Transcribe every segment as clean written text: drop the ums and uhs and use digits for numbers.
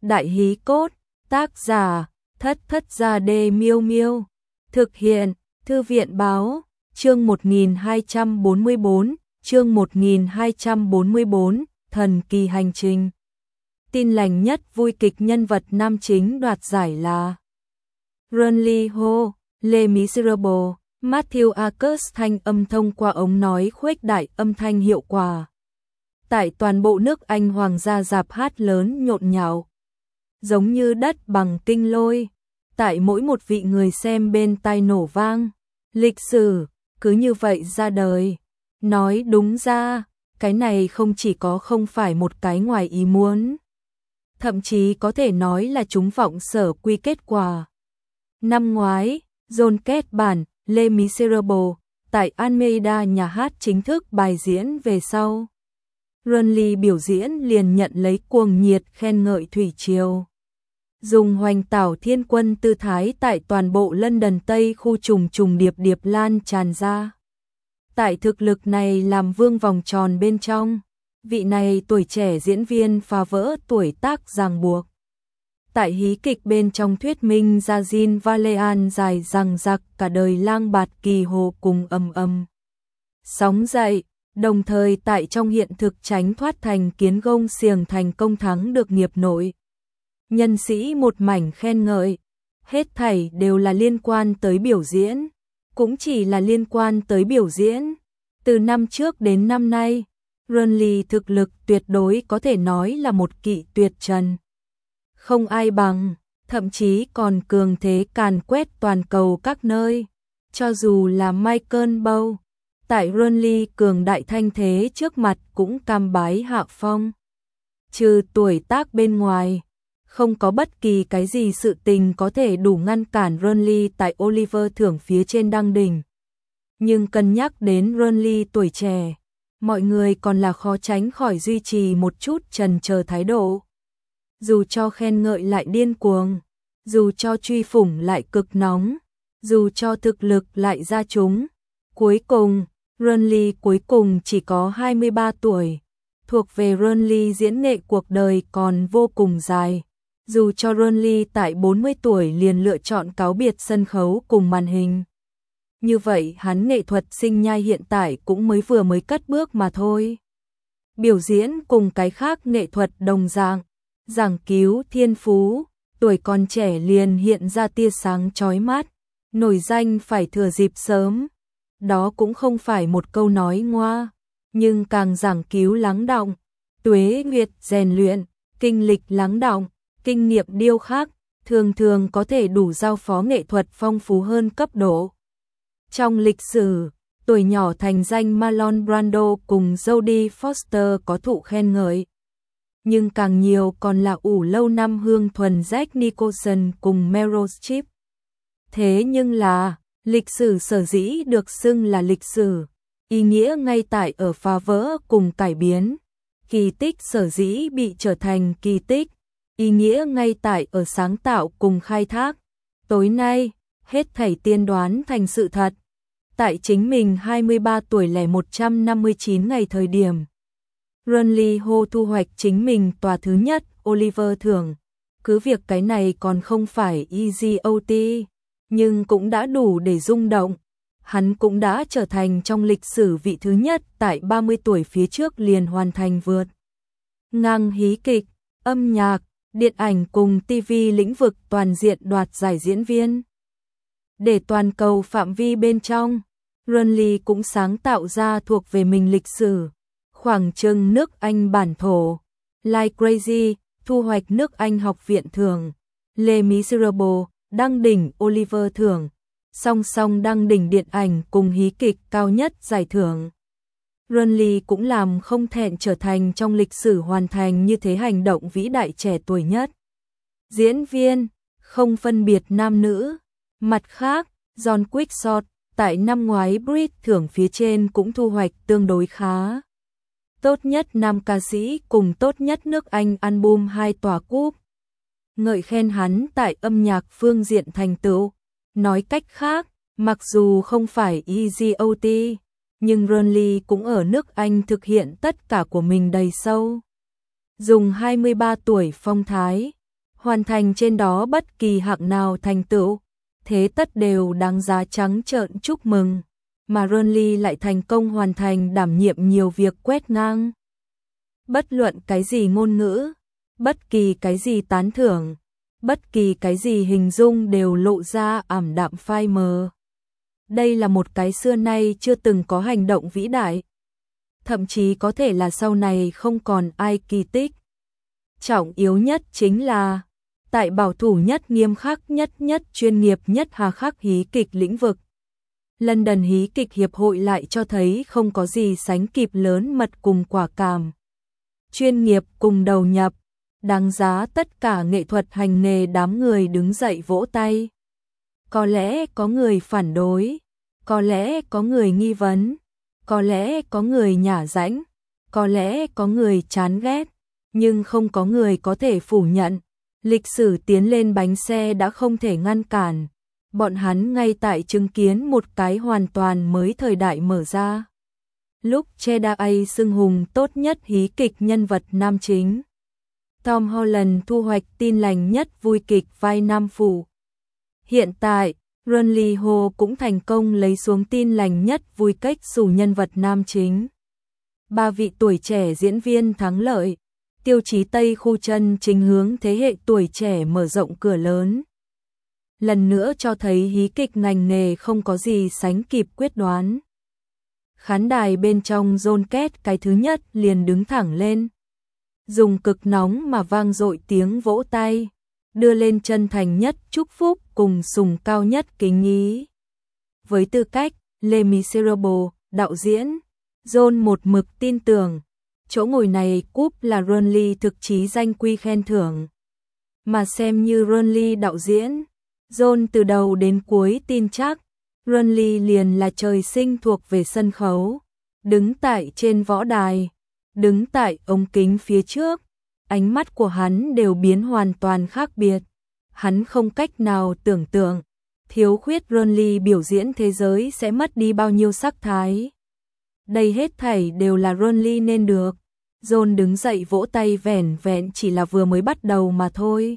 Đại hí cốt, tác giả, Thất Thất Gia Đê Miêu Miêu. Thực hiện, Thư viện báo, chương 1244, chương 1244, Thần kỳ hành trình. Tin lành nhất vui kịch nhân vật nam chính đoạt giải là Ronnie Ho, Les Miserables. Matthew Arcus thanh âm thông qua ống nói khuếch đại âm thanh hiệu quả. Tại toàn bộ nước Anh hoàng gia rạp hát lớn nhộn nhạo, giống như đất bằng kinh lôi, tại mỗi một vị người xem bên tai nổ vang. Lịch sử, cứ như vậy ra đời. Nói đúng ra, cái này không phải một cái ngoài ý muốn. Thậm chí có thể nói là chúng vọng sở quy kết quả. Năm ngoái, John Kết bản Les Miserables tại Almeida nhà hát chính thức bài diễn về sau. Ronnie biểu diễn liền nhận lấy cuồng nhiệt khen ngợi thủy triều. Dùng hoành tảo thiên quân tư thái tại toàn bộ London Tây khu trùng trùng điệp điệp lan tràn ra. Tại thực lực này làm vương vòng tròn bên trong, vị này tuổi trẻ diễn viên phá vỡ tuổi tác ràng buộc. Tại hí kịch bên trong thuyết minh ra Jean Valjean dài dằng dặc cả đời lang bạt kỳ hồ cùng ầm sóng dậy, đồng thời tại trong hiện thực tránh thoát thành kiến gông xiềng thành công thắng được nghiệp nội. Nhân sĩ một mảnh khen ngợi, hết thảy đều là liên quan tới biểu diễn, cũng chỉ là liên quan tới biểu diễn. Từ năm trước đến năm nay, Ronnie thực lực tuyệt đối có thể nói là một kỵ tuyệt trần. Không ai bằng, thậm chí còn cường thế càn quét toàn cầu các nơi. Cho dù là Michael Bow, tại Ronnie cường đại thanh thế trước mặt cũng cam bái hạ phong. Trừ tuổi tác bên ngoài, không có bất kỳ cái gì sự tình có thể đủ ngăn cản Ronnie tại Oliver thưởng phía trên đăng đỉnh. Nhưng cân nhắc đến Ronnie tuổi trẻ, mọi người còn là khó tránh khỏi duy trì một chút chần chờ thái độ. Dù cho khen ngợi lại điên cuồng, dù cho truy phủng lại cực nóng, dù cho thực lực lại ra chúng. Cuối cùng, Ronnie cuối cùng chỉ có 23 tuổi. Thuộc về Ronnie diễn nghệ cuộc đời còn vô cùng dài. Dù cho Ronnie tại 40 tuổi liền lựa chọn cáo biệt sân khấu cùng màn hình. Như vậy hắn nghệ thuật sinh nhai hiện tại cũng mới cất bước mà thôi. Biểu diễn cùng cái khác nghệ thuật đồng dạng, giảng cứu thiên phú, tuổi còn trẻ liền hiện ra tia sáng chói mắt, nổi danh phải thừa dịp sớm. Đó cũng không phải một câu nói ngoa, nhưng càng giảng cứu lắng đọng, tuế nguyệt rèn luyện, kinh lịch lắng đọng, kinh nghiệm điêu khắc, thường thường có thể đủ giao phó nghệ thuật phong phú hơn cấp độ. Trong lịch sử, tuổi nhỏ thành danh Marlon Brando cùng Jodie Foster có thụ khen ngợi. Nhưng càng nhiều còn là ủ lâu năm hương thuần Jack Nicholson cùng Meryl Streep. Thế nhưng là, lịch sử sở dĩ được xưng là lịch sử, ý nghĩa ngay tại ở phá vỡ cùng cải biến. Kỳ tích sở dĩ bị trở thành kỳ tích, ý nghĩa ngay tại ở sáng tạo cùng khai thác. Tối nay, hết thảy tiên đoán thành sự thật. Tại chính mình 23 tuổi lẻ 159 ngày thời điểm, Ronnie Ho thu hoạch chính mình tòa thứ nhất Oliver thưởng. Cứ việc cái này còn không phải EGOT, nhưng cũng đã đủ để rung động. Hắn cũng đã trở thành trong lịch sử vị thứ nhất tại 30 tuổi phía trước liền hoàn thành vượt ngang hí kịch, âm nhạc, điện ảnh cùng TV lĩnh vực toàn diện đoạt giải diễn viên. Để toàn cầu phạm vi bên trong, Ronnie cũng sáng tạo ra thuộc về mình lịch sử. Khoảng trừng nước Anh bản thổ, Like Crazy, thu hoạch nước Anh học viện thưởng, Les Miserables, đăng đỉnh Oliver thưởng, song song đăng đỉnh điện ảnh cùng hí kịch cao nhất giải thưởng. Ronnie cũng làm không thẹn trở thành trong lịch sử hoàn thành như thế hành động vĩ đại trẻ tuổi nhất. Diễn viên, không phân biệt nam nữ. Mặt khác, John Quixote, tại năm ngoái Brit thưởng phía trên cũng thu hoạch tương đối khá. Tốt nhất nam ca sĩ cùng tốt nhất nước Anh album 2 tòa cúp. Ngợi khen hắn tại âm nhạc phương diện thành tựu. Nói cách khác, mặc dù không phải EGOT, nhưng Ronnie cũng ở nước Anh thực hiện tất cả của mình đầy sâu. Dùng 23 tuổi phong thái, hoàn thành trên đó bất kỳ hạng nào thành tựu, thế tất đều đáng giá trắng trợn chúc mừng, mà Renly lại thành công hoàn thành đảm nhiệm nhiều việc quét ngang. Bất luận cái gì ngôn ngữ, bất kỳ cái gì tán thưởng, bất kỳ cái gì hình dung đều lộ ra ảm đạm phai mờ. Đây là một cái xưa nay chưa từng có hành động vĩ đại. Thậm chí có thể là sau này không còn ai kỳ tích. Trọng yếu nhất chính là, tại bảo thủ nhất, nghiêm khắc nhất, chuyên nghiệp nhất hà khắc hí kịch lĩnh vực, London Hí kịch Hiệp hội lại cho thấy không có gì sánh kịp lớn mật cùng quả cảm. Chuyên nghiệp cùng đầu nhập, đáng giá tất cả nghệ thuật hành nghề đám người đứng dậy vỗ tay. Có lẽ có người phản đối, có lẽ có người nghi vấn, có lẽ có người nhả rãnh, có lẽ có người chán ghét, nhưng không có người có thể phủ nhận. Lịch sử tiến lên bánh xe đã không thể ngăn cản. Bọn hắn ngay tại chứng kiến một cái hoàn toàn mới thời đại mở ra. Lúc Cheddar xưng hùng tốt nhất hí kịch nhân vật nam chính, Tom Holland thu hoạch tin lành nhất vui kịch vai nam phụ. Hiện tại, Renly Ho cũng thành công lấy xuống tin lành nhất vui cách xù nhân vật nam chính. Ba vị tuổi trẻ diễn viên thắng lợi, tiêu chí Tây khu chân chính hướng thế hệ tuổi trẻ mở rộng cửa lớn. Lần nữa cho thấy hí kịch ngành nghề không có gì sánh kịp quyết đoán. Khán đài bên trong John Két cái thứ nhất liền đứng thẳng lên, dùng cực nóng mà vang dội tiếng vỗ tay, đưa lên chân thành nhất chúc phúc cùng sùng cao nhất kính ý. Với tư cách Les Miserables đạo diễn, John một mực tin tưởng chỗ ngồi này cúp là Renly thực chí danh quy khen thưởng. Mà xem như Renly đạo diễn, John từ đầu đến cuối tin chắc Renly liền là trời sinh thuộc về sân khấu. Đứng tại trên võ đài, đứng tại ống kính phía trước, ánh mắt của hắn đều biến hoàn toàn khác biệt. Hắn không cách nào tưởng tượng thiếu khuyết Renly biểu diễn thế giới sẽ mất đi bao nhiêu sắc thái. Đây hết thảy đều là Renly nên được. John đứng dậy vỗ tay vẻn vẹn chỉ là vừa mới bắt đầu mà thôi.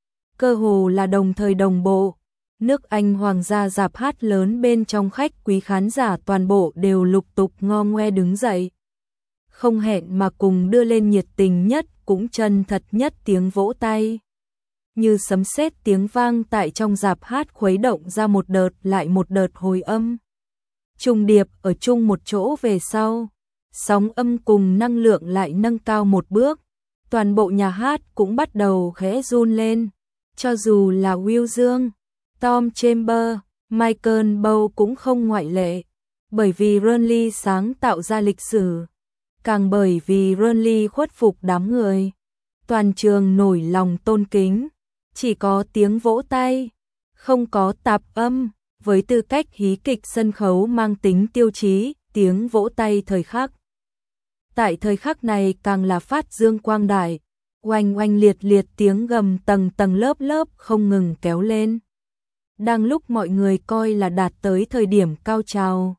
Cơ hồ là đồng thời đồng bộ, nước Anh hoàng gia rạp hát lớn bên trong khách quý khán giả toàn bộ đều lục tục ngo ngoe đứng dậy. Không hẹn mà cùng đưa lên nhiệt tình nhất cũng chân thật nhất tiếng vỗ tay. Như sấm sét tiếng vang tại trong rạp hát khuấy động ra một đợt lại một đợt hồi âm. Trùng điệp ở chung một chỗ về sau, sóng âm cùng năng lượng lại nâng cao một bước. Toàn bộ nhà hát cũng bắt đầu khẽ run lên. Cho dù là Will Dương, Tom Chambers, Michael Bow cũng không ngoại lệ. Bởi vì Renly sáng tạo ra lịch sử, càng bởi vì Renly khuất phục đám người. Toàn trường nổi lòng tôn kính, chỉ có tiếng vỗ tay, không có tạp âm. Với tư cách hí kịch sân khấu mang tính tiêu chí, tiếng vỗ tay thời khắc. Tại thời khắc này càng là phát dương quang đại, oanh oanh liệt liệt tiếng gầm tầng tầng lớp lớp không ngừng kéo lên. Đang lúc mọi người coi là đạt tới thời điểm cao trào,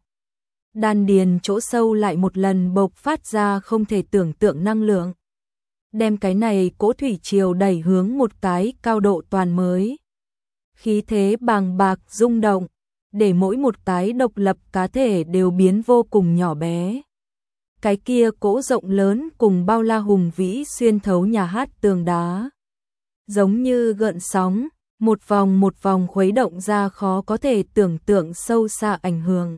đan điền chỗ sâu lại một lần bộc phát ra không thể tưởng tượng năng lượng. Đem cái này cỗ thủy triều đẩy hướng một cái cao độ toàn mới. Khí thế bàng bạc rung động, để mỗi một cái độc lập cá thể đều biến vô cùng nhỏ bé. Cái kia cỗ rộng lớn cùng bao la hùng vĩ xuyên thấu nhà hát tường đá. Giống như gợn sóng, một vòng khuấy động ra khó có thể tưởng tượng sâu xa ảnh hưởng.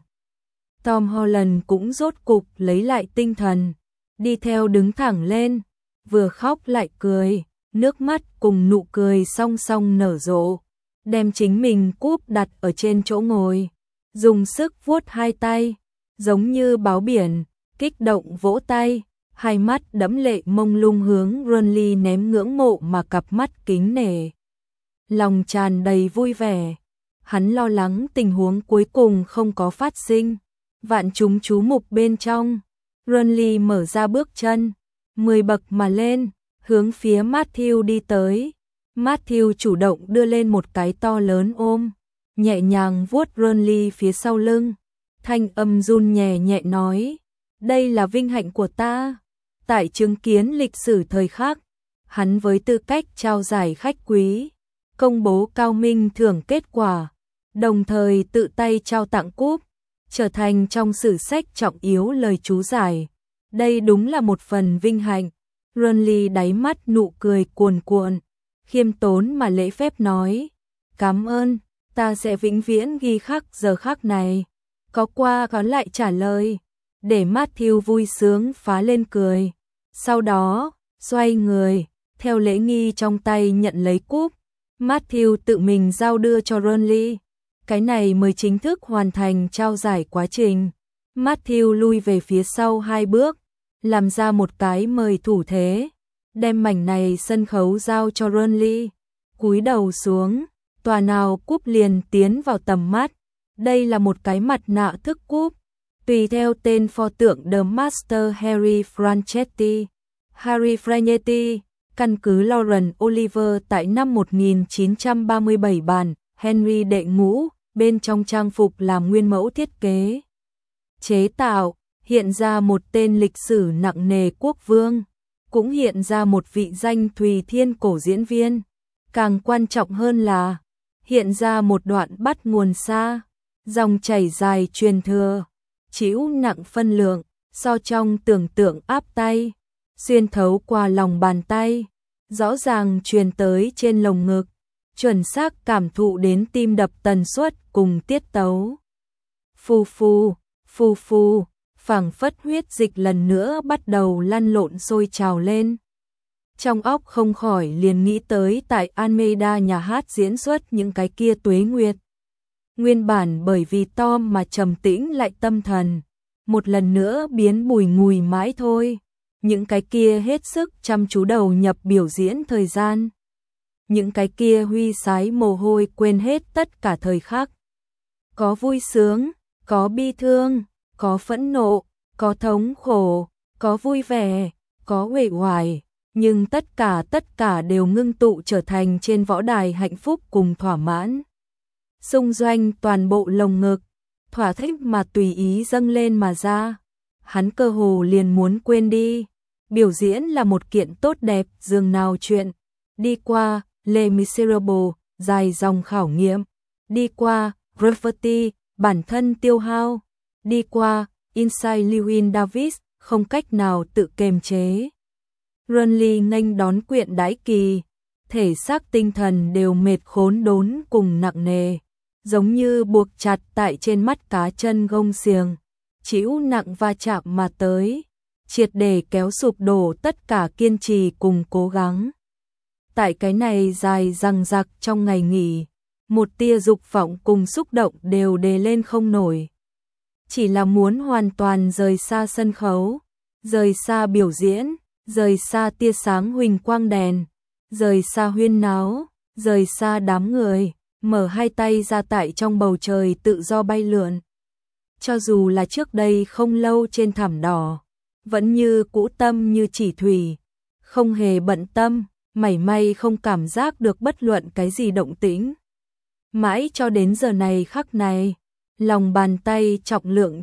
Tom Holland cũng rốt cục lấy lại tinh thần, đi theo đứng thẳng lên, vừa khóc lại cười, nước mắt cùng nụ cười song song nở rộ. Đem chính mình cúp đặt ở trên chỗ ngồi, dùng sức vuốt hai tay, giống như báo biển, kích động vỗ tay, hai mắt đẫm lệ mông lung hướng Renly ném ngưỡng mộ mà cặp mắt kính nể. Lòng tràn đầy vui vẻ, hắn lo lắng tình huống cuối cùng không có phát sinh, vạn chúng chú mục bên trong. Renly mở ra bước chân, 10 bậc mà lên, hướng phía Matthew đi tới. Matthew chủ động đưa lên một cái to lớn ôm, nhẹ nhàng vuốt Renly phía sau lưng, thanh âm run nhẹ nhẹ nói, đây là vinh hạnh của ta, tại chứng kiến lịch sử thời khắc, hắn với tư cách trao giải khách quý, công bố cao minh thưởng kết quả, đồng thời tự tay trao tặng cúp, trở thành trong sử sách trọng yếu lời chú giải. Đây đúng là một phần vinh hạnh. Burnley đáy mắt nụ cười cuồn cuộn, khiêm tốn mà lễ phép nói, cảm ơn, ta sẽ vĩnh viễn ghi khắc giờ khắc này. Có qua có lại trả lời, để Matthew vui sướng phá lên cười. Sau đó, xoay người, theo lễ nghi trong tay nhận lấy cúp. Matthew tự mình giao đưa cho Burnley. Cái này mới chính thức hoàn thành trao giải quá trình. Matthew lui về phía sau 2 bước, làm ra một cái mời thủ thế, đem mảnh này sân khấu giao cho Burnley. Cúi đầu xuống, tòa nào cúp liền tiến vào tầm mắt. Đây là một cái mặt nạ thức cúp, tùy theo tên pho tượng The Master Harry Franchetti. Harry Franchetti, căn cứ Laurent Olivier tại năm 1937 bản Henry đệ ngũ, bên trong trang phục làm nguyên mẫu thiết kế. Chế tạo, hiện ra một tên lịch sử nặng nề quốc vương, cũng hiện ra một vị danh Thùy Thiên cổ diễn viên. Càng quan trọng hơn là, hiện ra một đoạn bắt nguồn xa, dòng chảy dài truyền thừa, chịu nặng phân lượng, so trong tưởng tượng áp tay, xuyên thấu qua lòng bàn tay, rõ ràng truyền tới trên lồng ngực, chuẩn xác cảm thụ đến tim đập tần suất cùng tiết tấu. Phù phù, phù phù, phảng phất huyết dịch lần nữa bắt đầu lăn lộn sôi trào lên. Trong óc không khỏi liền nghĩ tới tại Almeida nhà hát diễn xuất những cái kia tuế nguyệt. Nguyên bản bởi vì Tom mà trầm tĩnh lại tâm thần, một lần nữa biến bùi ngùi mãi thôi. Những cái kia hết sức chăm chú đầu nhập biểu diễn thời gian. Những cái kia huy sái mồ hôi quên hết tất cả thời khắc. Có vui sướng, có bi thương, có phẫn nộ, có thống khổ, có vui vẻ, có uể oải, nhưng tất cả đều ngưng tụ trở thành trên võ đài hạnh phúc cùng thỏa mãn. Xung doanh toàn bộ lồng ngực, thỏa thích mà tùy ý dâng lên mà ra. Hắn cơ hồ liền muốn quên đi. Biểu diễn là một kiện tốt đẹp dường nào chuyện. Đi qua Les Miserables, dài dòng khảo nghiệm. Đi qua Gravity, bản thân tiêu hao. Đi qua Inside Llewyn Davis, không cách nào tự kiềm chế. Burnley nghênh đón quyện đãi kỳ, thể xác tinh thần đều mệt khốn đốn cùng nặng nề, giống như buộc chặt tại trên mắt cá chân gông xiềng, chịu nặng va chạm mà tới, triệt để kéo sụp đổ tất cả kiên trì cùng cố gắng. Tại cái này dài dằng dặc trong ngày nghỉ, một tia dục vọng cùng xúc động đều đề lên không nổi. Chỉ là muốn hoàn toàn rời xa sân khấu, rời xa biểu diễn, rời xa tia sáng huỳnh quang đèn, rời xa huyên náo, rời xa đám người, mở hai tay ra tại trong bầu trời tự do bay lượn. Cho dù là trước đây không lâu trên thảm đỏ, vẫn như cũ tâm như chỉ thủy, không hề bận tâm, mảy may không cảm giác được bất luận cái gì động tĩnh. Mãi cho đến giờ này khắc này, lòng bàn tay trọng lượng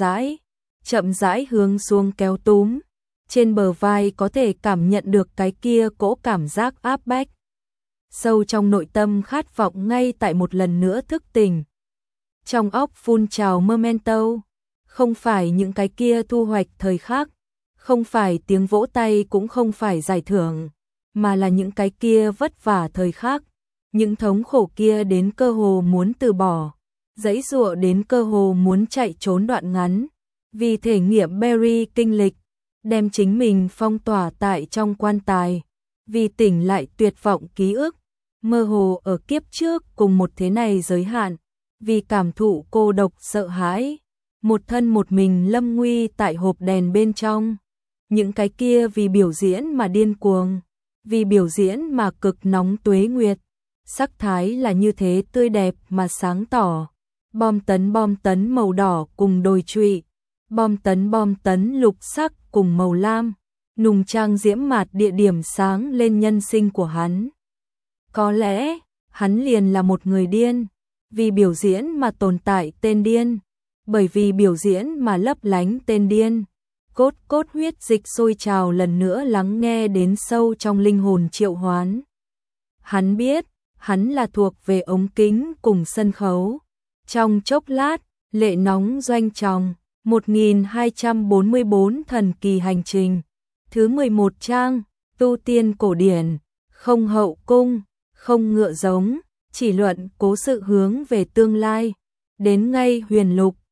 chậm rãi hướng xuống kéo túm. Trên bờ vai có thể cảm nhận được cái kia cỗ cảm giác áp bách. Sâu trong nội tâm khát vọng ngay tại một lần nữa thức tỉnh. Trong óc phun trào memento, không phải những cái kia thu hoạch thời khắc, không phải tiếng vỗ tay cũng không phải giải thưởng, mà là những cái kia vất vả thời khắc, những thống khổ kia đến cơ hồ muốn từ bỏ, giãy giụa đến cơ hồ muốn chạy trốn đoạn ngắn, vì thể nghiệm Barry kinh lịch, đem chính mình phong tỏa tại trong quan tài, vì tỉnh lại tuyệt vọng ký ức, mơ hồ ở kiếp trước cùng một thế này giới hạn, vì cảm thụ cô độc sợ hãi, một thân một mình lâm nguy tại hộp đèn bên trong. Những cái kia vì biểu diễn mà điên cuồng, vì biểu diễn mà cực nóng tuế nguyệt, sắc thái là như thế tươi đẹp mà sáng tỏ, bom tấn màu đỏ cùng đồi trụy, bom tấn lục sắc cùng màu lam, nùng trang diễm mạt địa điểm sáng lên nhân sinh của hắn. Có lẽ, hắn liền là một người điên, vì biểu diễn mà tồn tại tên điên, bởi vì biểu diễn mà lấp lánh tên điên. cốt cốt huyết dịch sôi trào lần nữa lắng nghe đến sâu trong linh hồn Triệu Hoán. Hắn biết, hắn là thuộc về ống kính cùng sân khấu. Trong chốc lát, lệ nóng doanh tròng, 1244 thần kỳ hành trình. Thứ 11 trang, tu tiên cổ điển, không hậu cung, không ngựa giống, chỉ luận cố sự hướng về tương lai. Đến ngay huyền lục,